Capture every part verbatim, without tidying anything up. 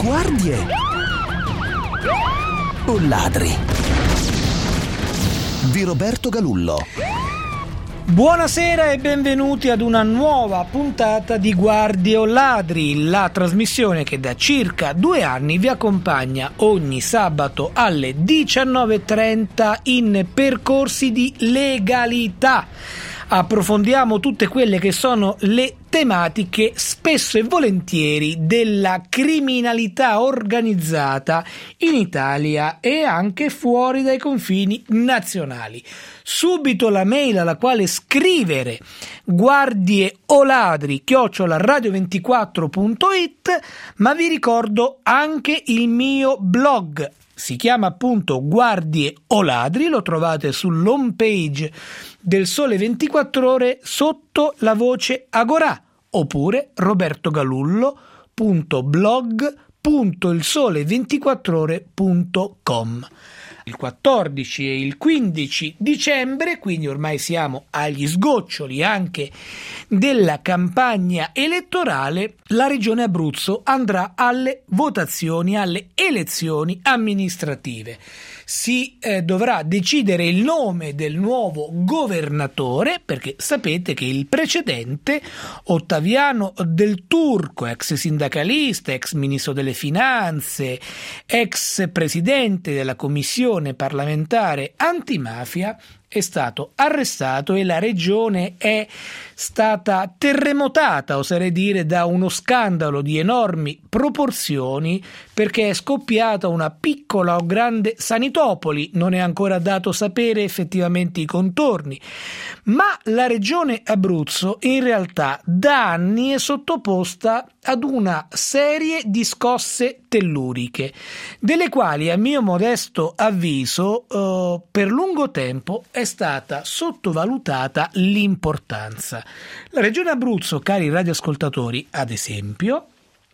Guardie o ladri? Di Roberto Galullo. Buonasera e benvenuti ad una nuova puntata di Guardie o Ladri, la trasmissione che da circa due anni vi accompagna ogni sabato alle diciannove e trenta in percorsi di legalità. Approfondiamo tutte quelle che sono le tematiche spesso e volentieri della criminalità organizzata in Italia e anche fuori dai confini nazionali. Subito la mail alla quale scrivere guardie o ladri chiocciola radio ventiquattro punto it, ma vi ricordo anche il mio blog. Si chiama appunto Guardie o Ladri, lo trovate sull'home page del Sole ventiquattro Ore sotto la voce Agorà, oppure robertogalullo punto blog punto il sole ventiquattro ore punto com. Il quattordici e il quindici dicembre, quindi ormai siamo agli sgoccioli anche della campagna elettorale, la Regione Abruzzo andrà alle votazioni, alle elezioni amministrative. Si eh, dovrà decidere il nome del nuovo governatore, perché sapete che il precedente, Ottaviano Del Turco, ex sindacalista, ex ministro delle finanze, ex presidente della commissione parlamentare antimafia, è stato arrestato e la regione è stata terremotata, oserei dire, da uno scandalo di enormi proporzioni, perché è scoppiata una piccola o grande sanitopoli, non è ancora dato sapere effettivamente i contorni, ma la regione Abruzzo in realtà da anni è sottoposta ad una serie di scosse telluriche, delle quali a mio modesto avviso eh, per lungo tempo è stata sottovalutata l'importanza. La regione Abruzzo, cari radioascoltatori, ad esempio,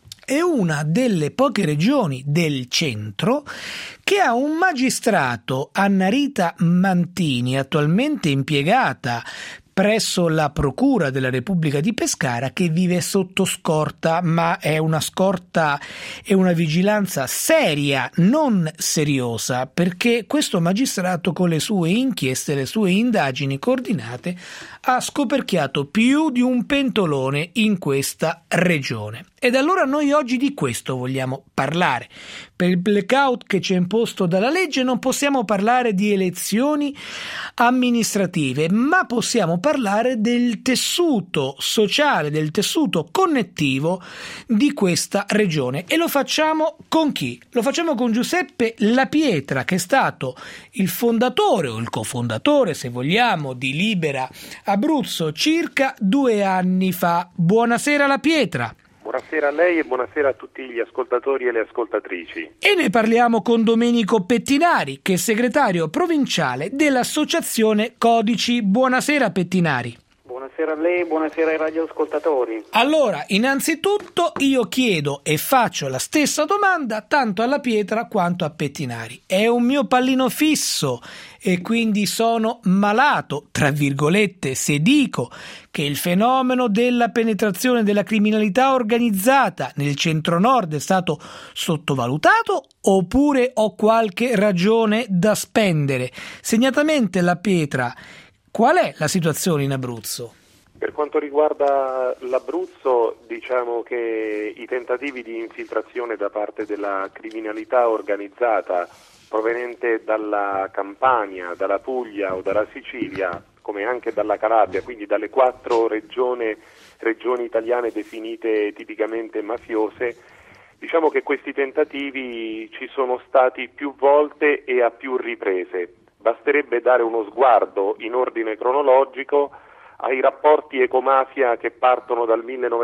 è una delle poche regioni del centro che ha un magistrato, Annarita Mantini, attualmente impiegata presso la Procura della Repubblica di Pescara, che vive sotto scorta, ma è una scorta e una vigilanza seria, non seriosa, perché questo magistrato con le sue inchieste, le sue indagini coordinate, ha scoperchiato più di un pentolone in questa regione. Ed allora noi oggi di questo vogliamo parlare. Per il blackout che ci è imposto dalla legge non possiamo parlare di elezioni amministrative, ma possiamo parlare del tessuto sociale, del tessuto connettivo di questa regione. E lo facciamo con chi? Lo facciamo con Giuseppe La Pietra, che è stato il fondatore o il cofondatore, se vogliamo, di Libera Abruzzo circa due anni fa. Buonasera La Pietra. Buonasera a lei e buonasera a tutti gli ascoltatori e le ascoltatrici. E ne parliamo con Domenico Pettinari, che è segretario provinciale dell'associazione Codici. Buonasera Pettinari. Buonasera a lei e buonasera ai radioascoltatori. Allora, innanzitutto io chiedo e faccio la stessa domanda tanto alla Pietra quanto a Pettinari. È un mio pallino fisso e quindi sono malato, tra virgolette, se dico che il fenomeno della penetrazione della criminalità organizzata nel centro-nord è stato sottovalutato, oppure ho qualche ragione da spendere? Segnatamente La Pietra, qual è la situazione in Abruzzo? Per quanto riguarda l'Abruzzo, diciamo che i tentativi di infiltrazione da parte della criminalità organizzata proveniente dalla Campania, dalla Puglia o dalla Sicilia, come anche dalla Calabria, quindi dalle quattro regioni, regioni italiane definite tipicamente mafiose, diciamo che questi tentativi ci sono stati più volte e a più riprese. Basterebbe dare uno sguardo in ordine cronologico ai rapporti ecomafia che partono dal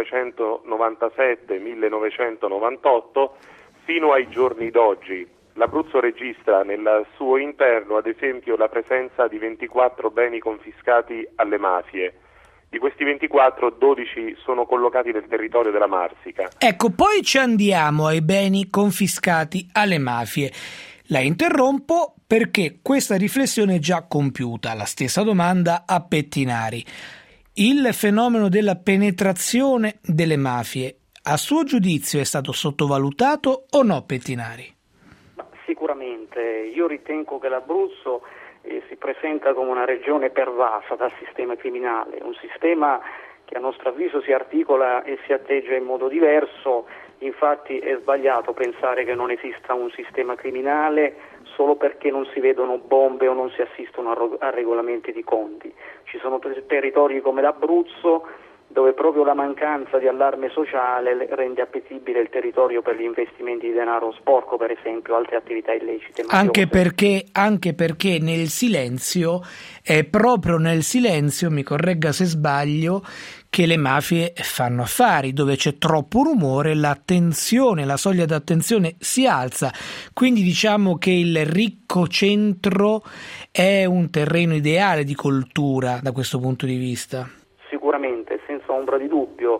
millenovecentonovantasette millenovecentonovantotto fino ai giorni d'oggi. L'Abruzzo registra nel suo interno, ad esempio, la presenza di ventiquattro beni confiscati alle mafie. Di questi ventiquattro, dodici sono collocati nel territorio della Marsica. Ecco, poi ci andiamo ai beni confiscati alle mafie. La interrompo perché questa riflessione è già compiuta. La stessa domanda a Pettinari. Il fenomeno della penetrazione delle mafie a suo giudizio è stato sottovalutato o no, Pettinari? Ma sicuramente, io ritengo che l'Abruzzo eh, si presenta come una regione pervasa dal sistema criminale, un sistema che a nostro avviso si articola e si atteggia in modo diverso. Infatti è sbagliato pensare che non esista un sistema criminale solo perché non si vedono bombe o non si assistono a, ro- a regolamenti di conti. Ci sono ter- territori come l'Abruzzo dove proprio la mancanza di allarme sociale rende appetibile il territorio per gli investimenti di denaro sporco, per esempio, altre attività illecite. Anche perché, anche perché nel silenzio, è proprio nel silenzio, mi corregga se sbaglio, che le mafie fanno affari. Dove c'è troppo rumore, l'attenzione, la soglia d'attenzione si alza. Quindi diciamo che il ricco centro è un terreno ideale di coltura da questo punto di vista. Sicuramente, senza ombra di dubbio.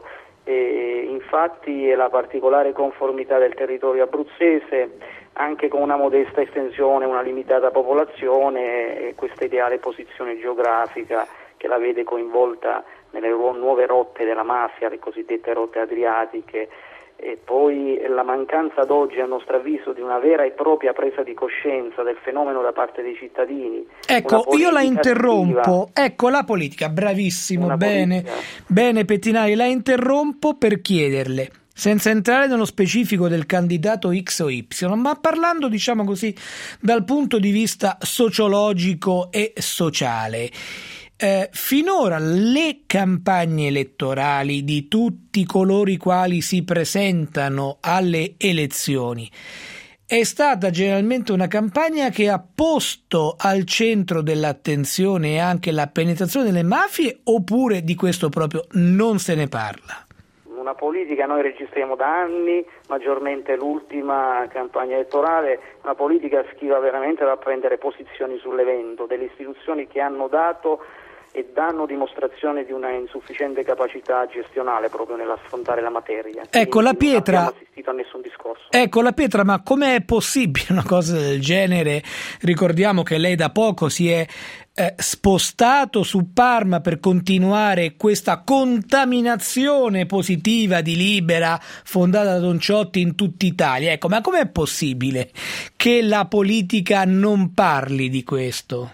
E infatti è la particolare conformità del territorio abruzzese, anche con una modesta estensione, una limitata popolazione, e questa ideale posizione geografica che la vede coinvolta nelle nuove rotte della mafia, le cosiddette rotte adriatiche, e poi la mancanza ad oggi, a nostro avviso, di una vera e propria presa di coscienza del fenomeno da parte dei cittadini. Ecco, io la interrompo, attiva. Ecco la politica, bravissimo, una bene, politica. Bene Pettinari, la interrompo per chiederle, senza entrare nello specifico del candidato X o Y, ma parlando, diciamo così, dal punto di vista sociologico e sociale. Eh, finora le campagne elettorali di tutti coloro i quali si presentano alle elezioni è stata generalmente una campagna che ha posto al centro dell'attenzione anche la penetrazione delle mafie, oppure di questo proprio non se ne parla? Una politica, noi registriamo da anni, maggiormente l'ultima campagna elettorale, una politica schiva veramente da prendere posizioni sull'evento, delle istituzioni che hanno dato e danno dimostrazione di una insufficiente capacità gestionale proprio nell'affrontare la materia. Ecco la Pietra, non abbiamo assistito a nessun discorso. Ecco la Pietra, ma com'è possibile una cosa del genere? Ricordiamo che lei da poco si è eh, spostato su Parma per continuare questa contaminazione positiva di Libera fondata da Don Ciotti in tutta Italia. Ecco, ma com'è possibile che la politica non parli di questo?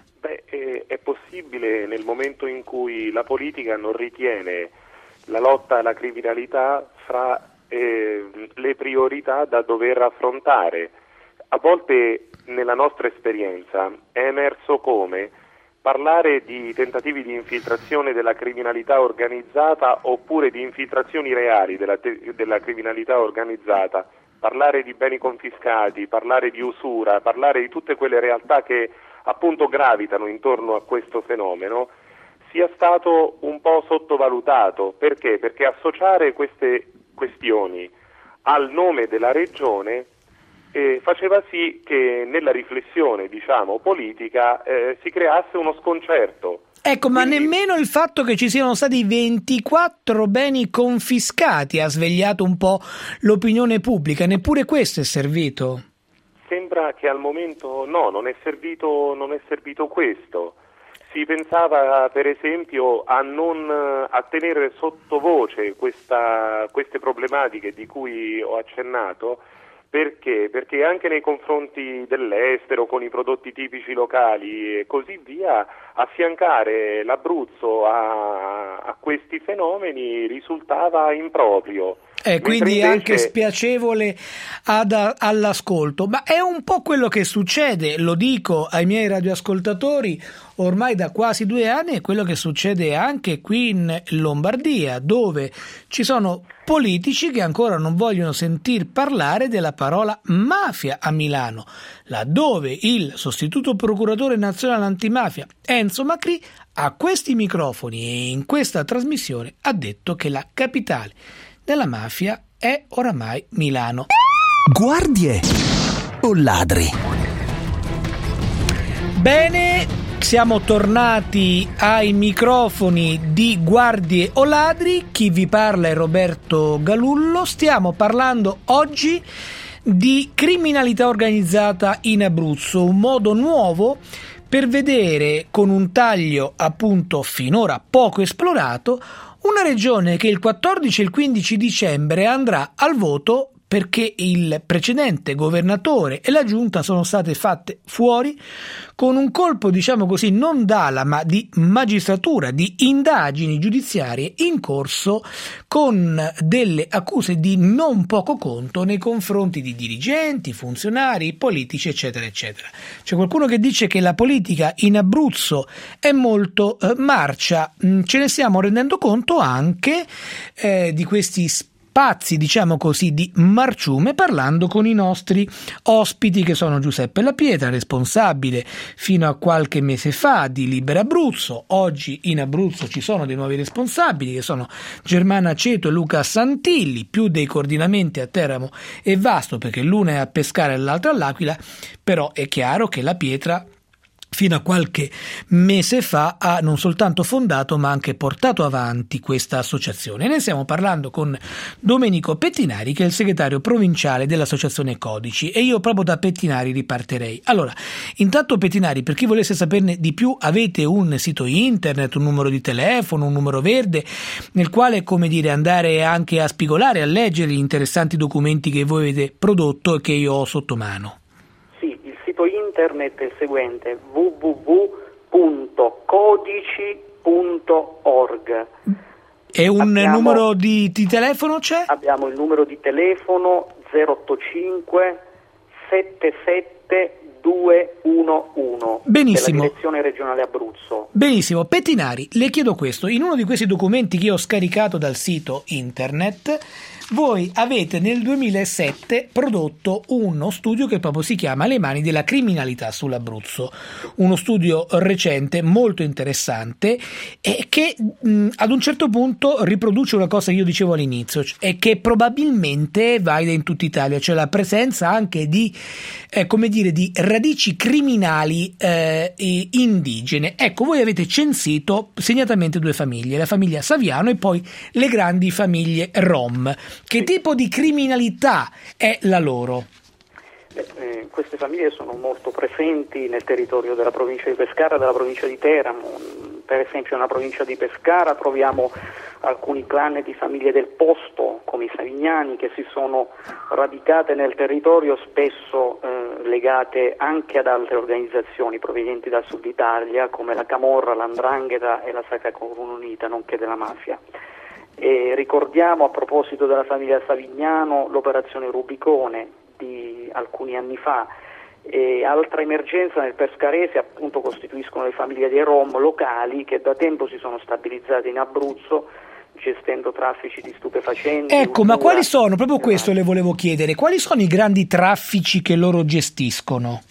Nel momento in cui la politica non ritiene la lotta alla criminalità fra eh, le priorità da dover affrontare. A volte nella nostra esperienza è emerso come parlare di tentativi di infiltrazione della criminalità organizzata oppure di infiltrazioni reali della, della criminalità organizzata, parlare di beni confiscati, parlare di usura, parlare di tutte quelle realtà che appunto gravitano intorno a questo fenomeno, sia stato un po' sottovalutato. Perché? Perché associare queste questioni al nome della regione eh, faceva sì che nella riflessione, diciamo, politica eh, si creasse uno sconcerto. Ecco, ma Quindi... nemmeno il fatto che ci siano stati ventiquattro beni confiscati ha svegliato un po' l'opinione pubblica, neppure questo è servito. Sembra che al momento no, non è servito, non è servito questo. Si pensava per esempio a non a tenere sottovoce questa, queste problematiche di cui ho accennato. Perché? Perché anche nei confronti dell'estero, con i prodotti tipici locali e così via, affiancare l'Abruzzo a, a questi fenomeni risultava improprio. E eh, quindi invece... anche spiacevole ad, all'ascolto, ma è un po' quello che succede, lo dico ai miei radioascoltatori ormai da quasi due anni, è quello che succede anche qui in Lombardia, dove ci sono politici che ancora non vogliono sentir parlare della parola mafia a Milano, laddove il sostituto procuratore nazionale antimafia Enzo Macri a questi microfoni e in questa trasmissione ha detto che la capitale della mafia è oramai Milano. Guardie o ladri? Bene, siamo tornati ai microfoni di Guardie o ladri. Chi vi parla è Roberto Galullo. Stiamo parlando oggi di criminalità organizzata in Abruzzo, un modo nuovo per vedere, con un taglio appunto finora poco esplorato, Una regione che il quattordici e il quindici dicembre andrà al voto perché il precedente governatore e la giunta sono state fatte fuori con un colpo, diciamo così, non d'ala ma di magistratura, di indagini giudiziarie in corso, con delle accuse di non poco conto nei confronti di dirigenti, funzionari, politici, eccetera, eccetera. C'è qualcuno che dice che la politica in Abruzzo è molto eh, marcia. Ce ne stiamo rendendo conto anche eh, di questi spazi, diciamo così, di marciume, parlando con i nostri ospiti, che sono Giuseppe La Pietra, responsabile fino a qualche mese fa di Libera Abruzzo. Oggi in Abruzzo ci sono dei nuovi responsabili, che sono Germana Ceto e Luca Santilli, più dei coordinamenti a Teramo e Vasto, perché l'una è a Pescara e l'altra all'Aquila. Però è chiaro che La Pietra fino a qualche mese fa ha non soltanto fondato ma anche portato avanti questa associazione. Ne stiamo parlando con Domenico Pettinari, che è il segretario provinciale dell'associazione Codici, e io proprio da Pettinari ripartirei. Allora, intanto Pettinari, per chi volesse saperne di più, avete un sito internet, un numero di telefono, un numero verde nel quale, come dire, andare anche a spigolare, a leggere gli interessanti documenti che voi avete prodotto e che io ho sotto mano. Internet è il seguente: w w w punto codici punto org. E un abbiamo, numero di, di telefono c'è? Abbiamo il numero di telefono zero otto cinque sette sette due uno uno. Benissimo. Della Direzione Regionale Abruzzo. Benissimo. Pettinari, le chiedo questo: in uno di questi documenti che io ho scaricato dal sito internet, voi avete nel duemilasette prodotto uno studio che proprio si chiama Le mani della criminalità sull'Abruzzo, uno studio recente molto interessante e che mh, ad un certo punto riproduce una cosa che io dicevo all'inizio, e che probabilmente valida in tutta Italia, cioè la presenza anche di eh, come dire di radici criminali eh, indigene. Ecco, voi avete censito segnatamente due famiglie, la famiglia Saviano e poi le grandi famiglie Rom. Che tipo di criminalità è la loro? Eh, queste famiglie sono molto presenti nel territorio della provincia di Pescara e della provincia di Teramo. Per esempio nella provincia di Pescara troviamo alcuni clan di famiglie del posto, come i Savignani, che si sono radicate nel territorio, spesso eh, legate anche ad altre organizzazioni provenienti dal sud Italia, come la Camorra, l'Andrangheta e la Sacra Crociata Unita, nonché della mafia. E ricordiamo, a proposito della famiglia Savignano, l'operazione Rubicone di alcuni anni fa. E altra emergenza nel Pescarese appunto costituiscono le famiglie dei Rom locali, che da tempo si sono stabilizzate in Abruzzo gestendo traffici di stupefacenti. Ecco, ma quali sono, proprio questo le volevo chiedere, quali sono i grandi traffici che loro gestiscono?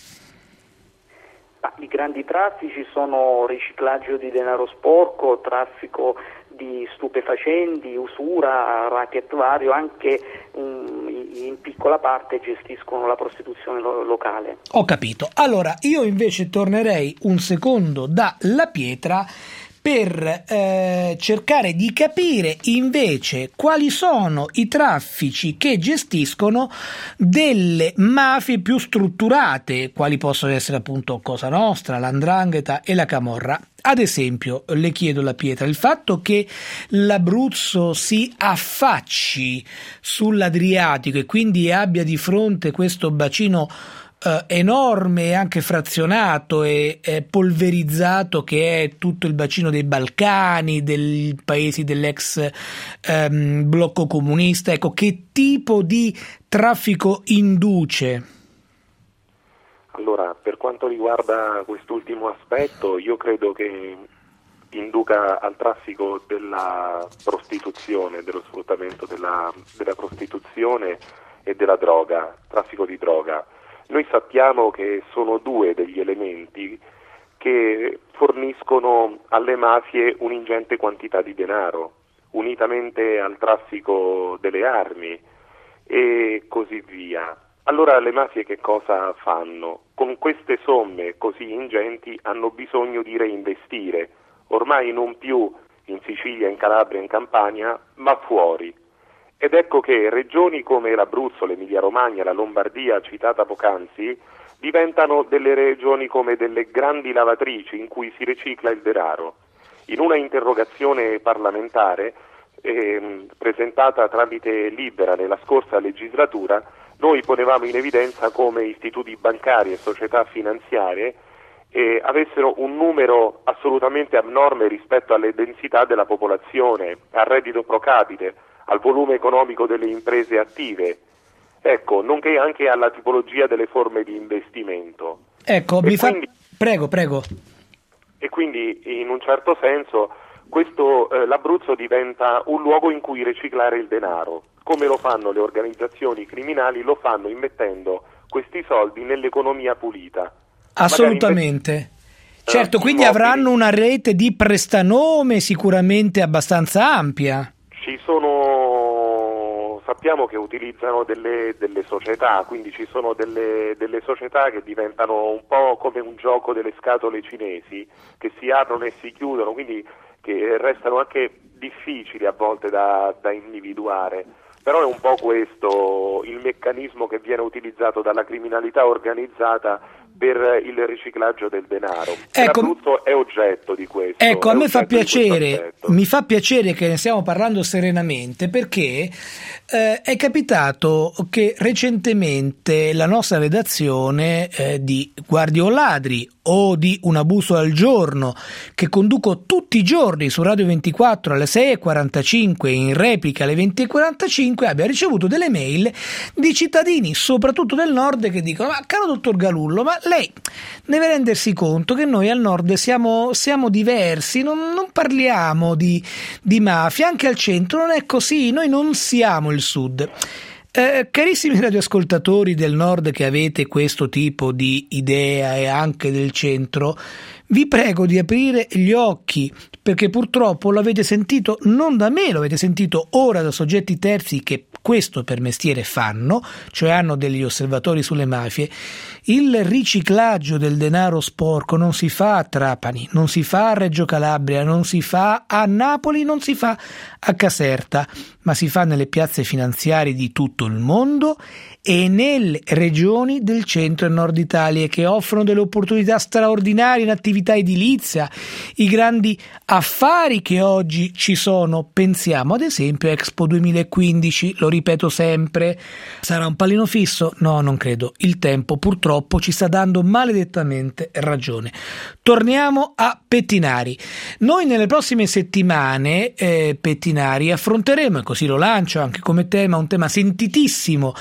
Ah, i grandi traffici sono riciclaggio di denaro sporco, traffico di stupefacenti, usura, racket vario, anche um, in piccola parte gestiscono la prostituzione lo- locale. Ho capito. Allora, io invece tornerei un secondo da La Pietra per eh, cercare di capire invece quali sono i traffici che gestiscono delle mafie più strutturate, quali possono essere appunto Cosa Nostra, l'Andrangheta e la Camorra. Ad esempio, le chiedo La Pietra, il fatto che l'Abruzzo si affacci sull'Adriatico e quindi abbia di fronte questo bacino Uh, enorme e anche frazionato e eh, polverizzato, che è tutto il bacino dei Balcani, dei paesi dell'ex um, blocco comunista. Ecco, che tipo di traffico induce? Allora, per quanto riguarda quest'ultimo aspetto, io credo che induca al traffico della prostituzione, dello sfruttamento della, della prostituzione e della droga, traffico di droga. Noi sappiamo che sono due degli elementi che forniscono alle mafie un'ingente quantità di denaro, unitamente al traffico delle armi e così via. Allora le mafie che cosa fanno? Con queste somme così ingenti hanno bisogno di reinvestire, ormai non più in Sicilia, in Calabria, in Campania, ma fuori. Ed ecco che regioni come l'Abruzzo, l'Emilia-Romagna, la Lombardia, citata poc'anzi, diventano delle regioni come delle grandi lavatrici in cui si ricicla il denaro. In una interrogazione parlamentare eh, presentata tramite Libera nella scorsa legislatura, noi ponevamo in evidenza come istituti bancari e società finanziarie eh, avessero un numero assolutamente abnorme rispetto alle densità della popolazione, al reddito pro capite, al volume economico delle imprese attive, ecco, nonché anche alla tipologia delle forme di investimento. Ecco, e mi quindi, fa... Prego, prego. E quindi, in un certo senso, questo, eh, l'Abruzzo diventa un luogo in cui riciclare il denaro. Come lo fanno le organizzazioni criminali? Lo fanno immettendo questi soldi nell'economia pulita. Assolutamente. Magari certo, eh, quindi immobili. avranno una rete di prestanome sicuramente abbastanza ampia. Ci sono, sappiamo che utilizzano delle, delle società, quindi ci sono delle, delle società che diventano un po' come un gioco delle scatole cinesi, che si aprono e si chiudono, quindi che restano anche difficili a volte da, da individuare. Però è un po' questo il meccanismo che viene utilizzato dalla criminalità organizzata per il riciclaggio del denaro. Ecco, L'Abruzzo è oggetto di questo. Ecco, a me fa oggetto di questo piacere, aspetto. mi fa piacere che ne stiamo parlando serenamente, perché eh, è capitato che recentemente la nostra redazione eh, di Guardie o Ladri o di Una bussola al giorno, che conduco tutti i giorni su Radio ventiquattro alle sei e quarantacinque e in replica alle venti e quarantacinque, abbia ricevuto delle mail di cittadini, soprattutto del nord, che dicono: ma caro dottor Galullo, ma lei deve rendersi conto che noi al nord siamo, siamo diversi, non, non parliamo di, di mafia, anche al centro non è così, noi non siamo il sud. Eh, carissimi radioascoltatori del nord che avete questo tipo di idea e anche del centro, vi prego di aprire gli occhi, perché purtroppo l'avete sentito non da me, lo avete sentito ora da soggetti terzi che questo per mestiere fanno, cioè hanno degli osservatori sulle mafie. Il riciclaggio del denaro sporco non si fa a Trapani, non si fa a Reggio Calabria, non si fa a Napoli, non si fa a Caserta, ma si fa nelle piazze finanziarie di tutto il mondo e nelle regioni del centro e nord Italia, che offrono delle opportunità straordinarie in attività edilizia, i grandi affari che oggi ci sono. Pensiamo ad esempio a Expo duemilaquindici, lo ripeto sempre, sarà un pallino fisso? No, non credo. Il tempo purtroppo ci sta dando maledettamente ragione. Torniamo a Pettinari. Noi nelle prossime settimane, eh, Pettinari, affronteremo, e così lo lancio anche come tema, un tema sentitissimo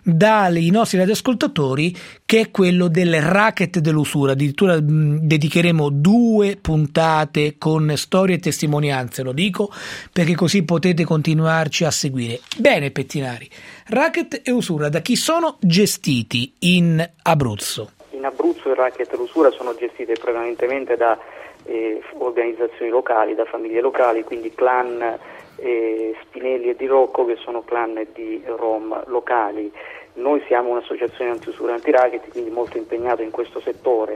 dai nostri radioascoltatori, che è quello del racket dell'usura. Addirittura mh, dedicheremo due puntate con storie e testimonianze, lo dico perché così potete continuarci a seguire. Bene Pettinari, racket e usura da chi sono gestiti in Abruzzo? In Abruzzo il racket e l'usura sono gestite prevalentemente da eh, organizzazioni locali, da famiglie locali, quindi clan eh, Spinelli e Di Rocco, che sono clan di rom locali. Noi siamo un'associazione anti-usura e anti-racket, quindi molto impegnato in questo settore.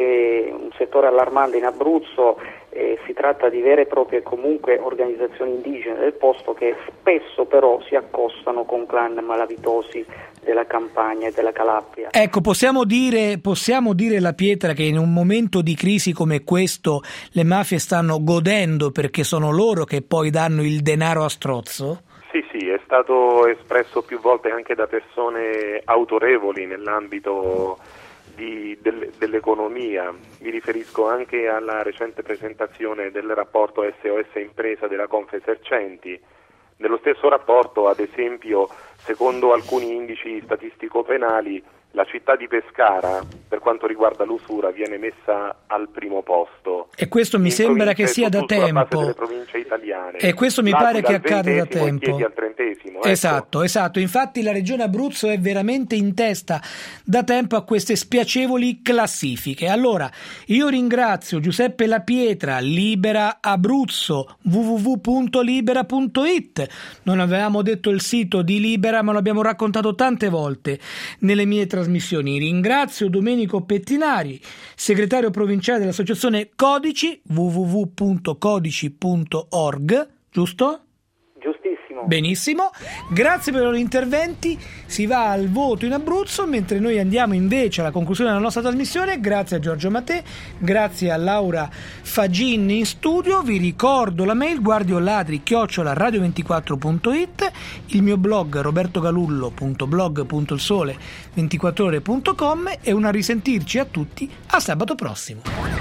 È un settore allarmante in Abruzzo, eh, si tratta di vere e proprie comunque organizzazioni indigene del posto, che spesso però si accostano con clan malavitosi della Campania e della Calabria. Ecco, possiamo dire, possiamo dire la pietra che in un momento di crisi come questo le mafie stanno godendo, perché sono loro che poi danno il denaro a strozzo? Sì, sì, è stato espresso più volte anche da persone autorevoli nell'ambito di, del, dell'economia. Mi riferisco anche alla recente presentazione del rapporto S O S Impresa della Confesercenti. Nello stesso rapporto, ad esempio, secondo alcuni indici statistico-penali, la città di Pescara, per quanto riguarda l'usura, viene messa al primo posto. E questo mi sembra che sia da tempo. Delle province italiane. E questo mi pare che accada da tempo. Al trentesimo, ecco. Esatto, esatto. Infatti la regione Abruzzo è veramente in testa da tempo a queste spiacevoli classifiche. Allora, io ringrazio Giuseppe La Pietra, Libera Abruzzo, w w w punto libera punto i t. Non avevamo detto il sito di Libera, ma lo abbiamo raccontato tante volte nelle mie trasmissioni. Ringrazio Domenico Pettinari, segretario provinciale dell'associazione Codici, w w w punto codici punto org, giusto? Giustissimo. benissimo. Benissimo, grazie per i loro interventi. Si va al voto in Abruzzo, mentre noi andiamo invece alla conclusione della nostra trasmissione. Grazie a Giorgio Mattè, grazie a Laura Fagin in studio. Vi ricordo la mail guardioladri chiocciola radio ventiquattro punto it, il mio blog robertogalullo punto blog punto il sole ventiquattro ore punto com e una risentirci a tutti a sabato prossimo.